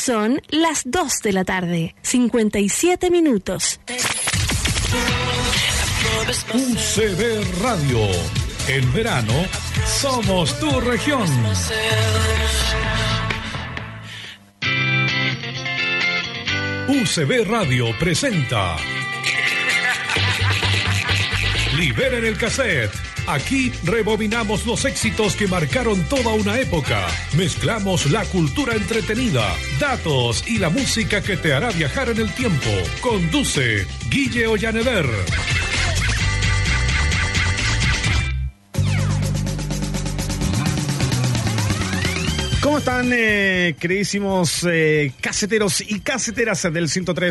Son las 2 de la tarde, 57 minutos. UCB Radio. En verano, somos tu región. UCB Radio presenta Liberen el cassette. Aquí rebobinamos los éxitos que marcaron toda una época. Mezclamos la cultura entretenida, datos y la música que te hará viajar en el tiempo. Conduce Guille Ollaneder. ¿Cómo están, queridísimos caseteros y caseteras del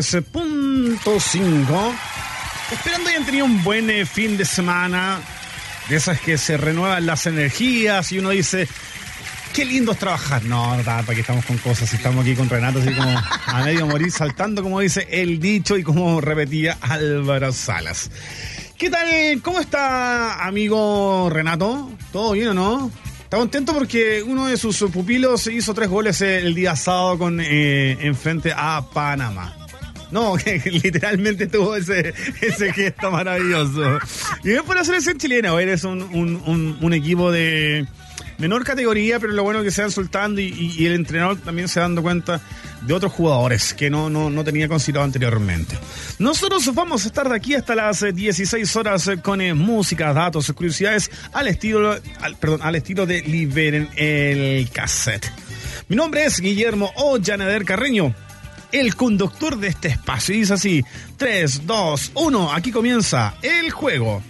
103.5? Esperando hayan tenido un buen fin de semana, de esas que se renuevan las energías y uno dice, qué lindo es trabajar. No, para que estamos con cosas, estamos aquí con Renato, así como a medio morir, saltando, como dice el dicho y como repetía Álvaro Salas. ¿Qué tal? ¿Cómo está, amigo Renato? ¿Todo bien o no? Está contento porque uno de sus pupilos hizo 3 goles el día sábado en frente a Panamá. No, que literalmente tuvo ese gesto maravilloso. Y bien por la selección chilena, eres un equipo de menor categoría, pero lo bueno es que se van soltando y el entrenador también se va dando cuenta de otros jugadores que no tenía considerado anteriormente. Nosotros vamos a estar de aquí hasta las 16 horas con música, datos, curiosidades al estilo de Liberen el cassette. Mi nombre es Guillermo Ollaneder Carreño, el conductor de este espacio. Y dice así: 3, 2, 1, aquí comienza el juego.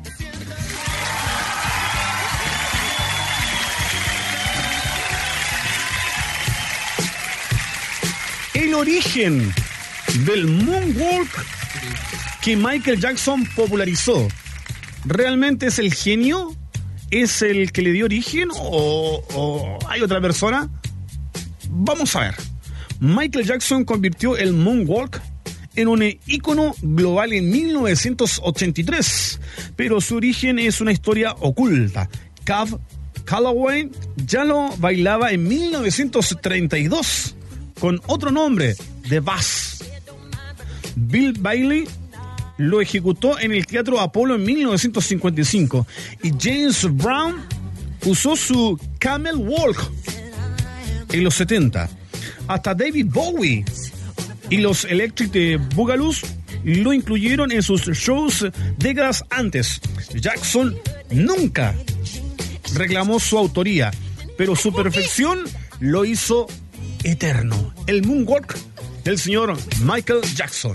El origen del moonwalk que Michael Jackson popularizó, ¿realmente es el genio? ¿Es el que le dio origen o hay otra persona? Vamos a ver. Michael Jackson convirtió el moonwalk en un ícono global en 1983, pero su origen es una historia oculta. Cab Calloway ya lo bailaba en 1932 con otro nombre, The Buzz. Bill Bailey lo ejecutó en el Teatro Apolo en 1955 y James Brown usó su Camel Walk en los 70. Hasta David Bowie y los Electric Boogaloos lo incluyeron en sus shows décadas antes. Jackson nunca reclamó su autoría, pero su perfección lo hizo eterno. El moonwalk del señor Michael Jackson.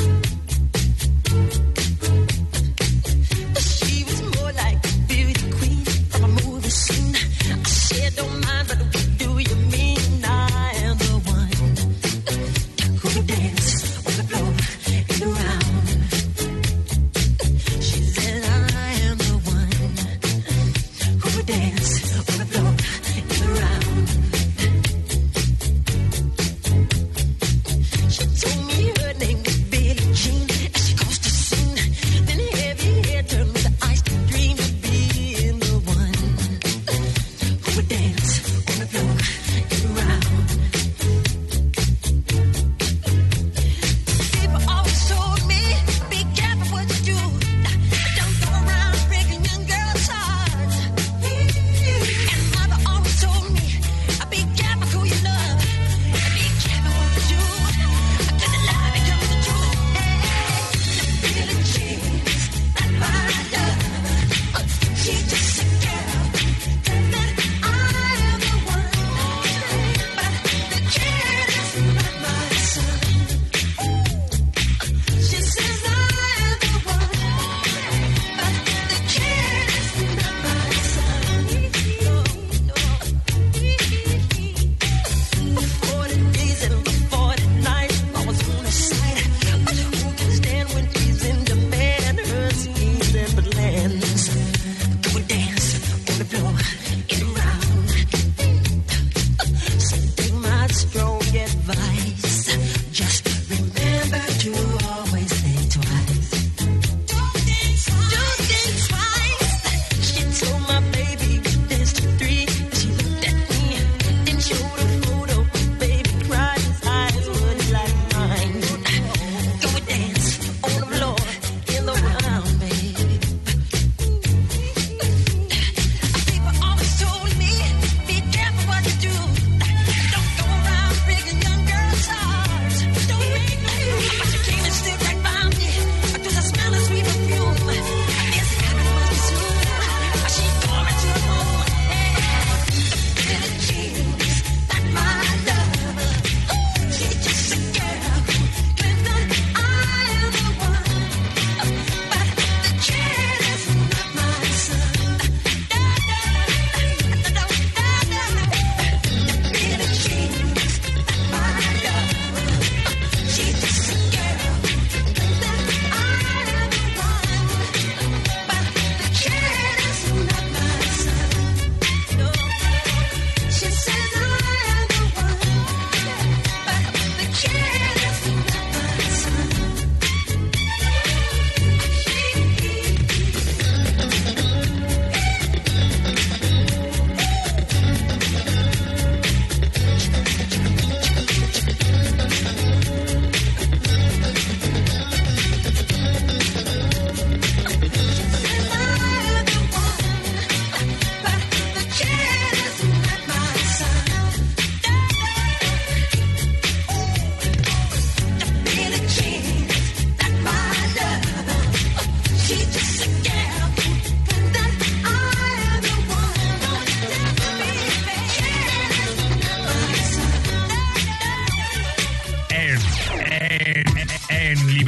She was more like a beauty queen.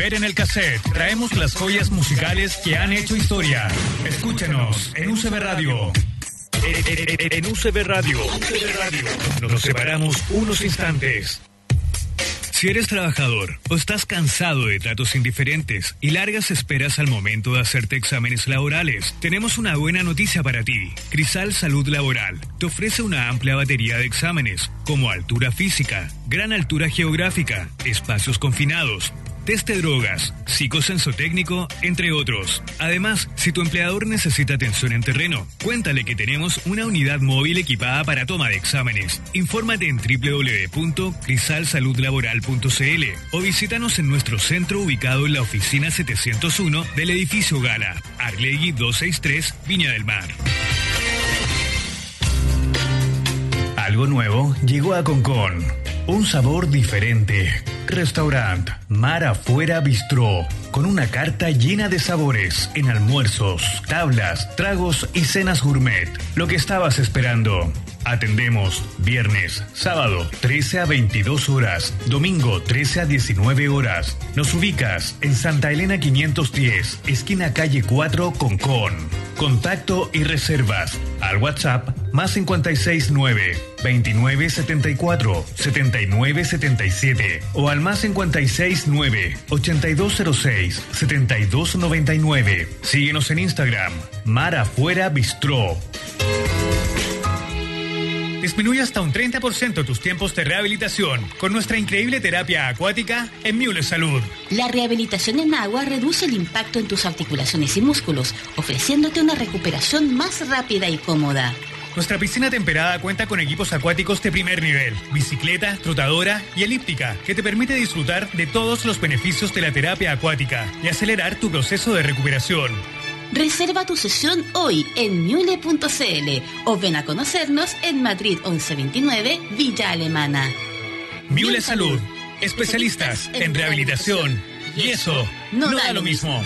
Rivera en el cassette. Traemos las joyas musicales que han hecho historia. Escúchenos en UCB Radio. En UCB Radio. Nos separamos unos instantes. Si eres trabajador o estás cansado de tratos indiferentes y largas esperas al momento de hacerte exámenes laborales, tenemos una buena noticia para ti. Crisal Salud Laboral te ofrece una amplia batería de exámenes, como altura física, gran altura geográfica, espacios confinados, test de drogas, psicosensotécnico, entre otros. Además, si tu empleador necesita atención en terreno, cuéntale que tenemos una unidad móvil equipada para toma de exámenes. Infórmate en www.crisalsaludlaboral.cl o visítanos en nuestro centro ubicado en la oficina 701 del edificio Gala, Arlegui 263, Viña del Mar. Algo nuevo llegó a Concón. Un sabor diferente. Restaurant Mar Afuera Bistró, con una carta llena de sabores en almuerzos, tablas, tragos y cenas gourmet. Lo que estabas esperando. Atendemos viernes, sábado 13 a 22 horas, domingo 13 a 19 horas. Nos ubicas en Santa Elena 510, esquina calle 4, Concón. Contacto y reservas al WhatsApp más 569 2974 7977 o al más 569 8206 7299. Síguenos en Instagram, Mar Afuera Bistró. Disminuye hasta un 30% tus tiempos de rehabilitación con nuestra increíble terapia acuática en Mule Salud. La rehabilitación en agua reduce el impacto en tus articulaciones y músculos, ofreciéndote una recuperación más rápida y cómoda. Nuestra piscina temperada cuenta con equipos acuáticos de primer nivel, bicicleta, trotadora y elíptica, que te permite disfrutar de todos los beneficios de la terapia acuática y acelerar tu proceso de recuperación. Reserva tu sesión hoy en Mule.cl o ven a conocernos en Madrid 1129, Villa Alemana. Mule Salud, especialistas en rehabilitación, y eso no da lo mismo.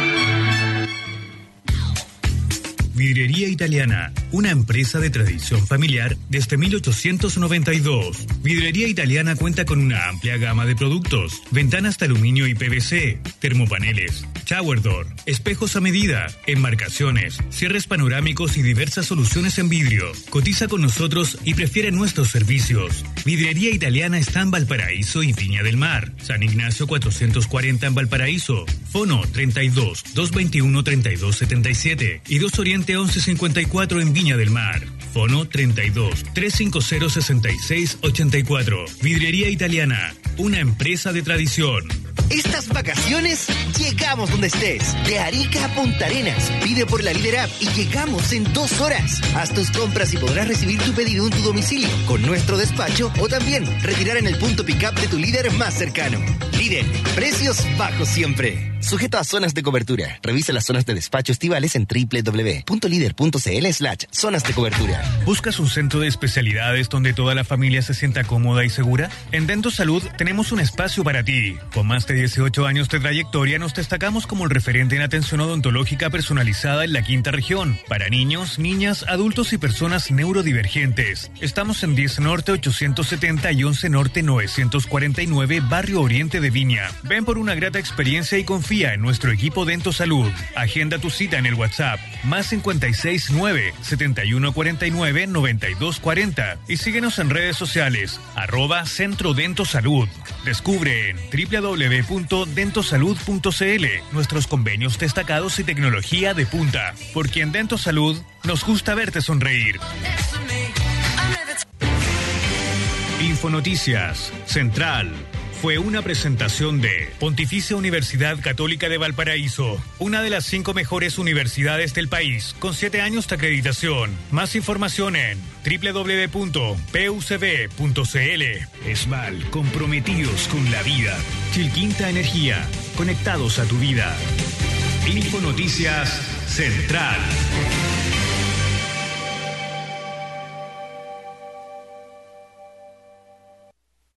Vidriería Italiana, una empresa de tradición familiar desde 1892. Vidriería Italiana cuenta con una amplia gama de productos: ventanas de aluminio y PVC, termopaneles, shower door, espejos a medida, enmarcaciones, cierres panorámicos y diversas soluciones en vidrio. Cotiza con nosotros y prefiere nuestros servicios. Vidriería Italiana está en Valparaíso y Viña del Mar. San Ignacio 440 en Valparaíso. Fono 32 221 3277 y 2 Oriente 1154 en Viña del Mar. Fono 32 350 6684. Vidriería Italiana, una empresa de tradición. Estas vacaciones llegamos donde estés. De Arica a Punta Arenas. Pide por la Líder App y llegamos en 2 horas. Haz tus compras y podrás recibir tu pedido en tu domicilio con nuestro despacho o también retirar en el punto pick-up de tu líder más cercano. Líder, precios bajos siempre. Sujeto a zonas de cobertura. Revisa las zonas de despacho estivales en www.lider.cl/zonas de cobertura. ¿Buscas un centro de especialidades donde toda la familia se sienta cómoda y segura? En Dento Salud tenemos un espacio para ti. Con más de 18 años de trayectoria nos destacamos como el referente en atención odontológica personalizada en la quinta región, para niños, niñas, adultos y personas neurodivergentes. Estamos en 10 Norte 870 y 11 Norte 949, Barrio Oriente de Viña. Ven por una grata experiencia y confía en nuestro equipo Dento Salud. Agenda tu cita en el WhatsApp más 569 7149 9240 y síguenos en redes sociales @Centro Dento Salud. Descubre en www.dentosalud.cl nuestros convenios destacados y tecnología de punta, porque en Dento Salud nos gusta verte sonreír. Infonoticias Central fue una presentación de Pontificia Universidad Católica de Valparaíso, una de las 5 mejores universidades del país, con 7 años de acreditación. Más información en www.pucb.cl. Esmal, comprometidos con la vida. Chilquinta Energía, conectados a tu vida. Infonoticias Central.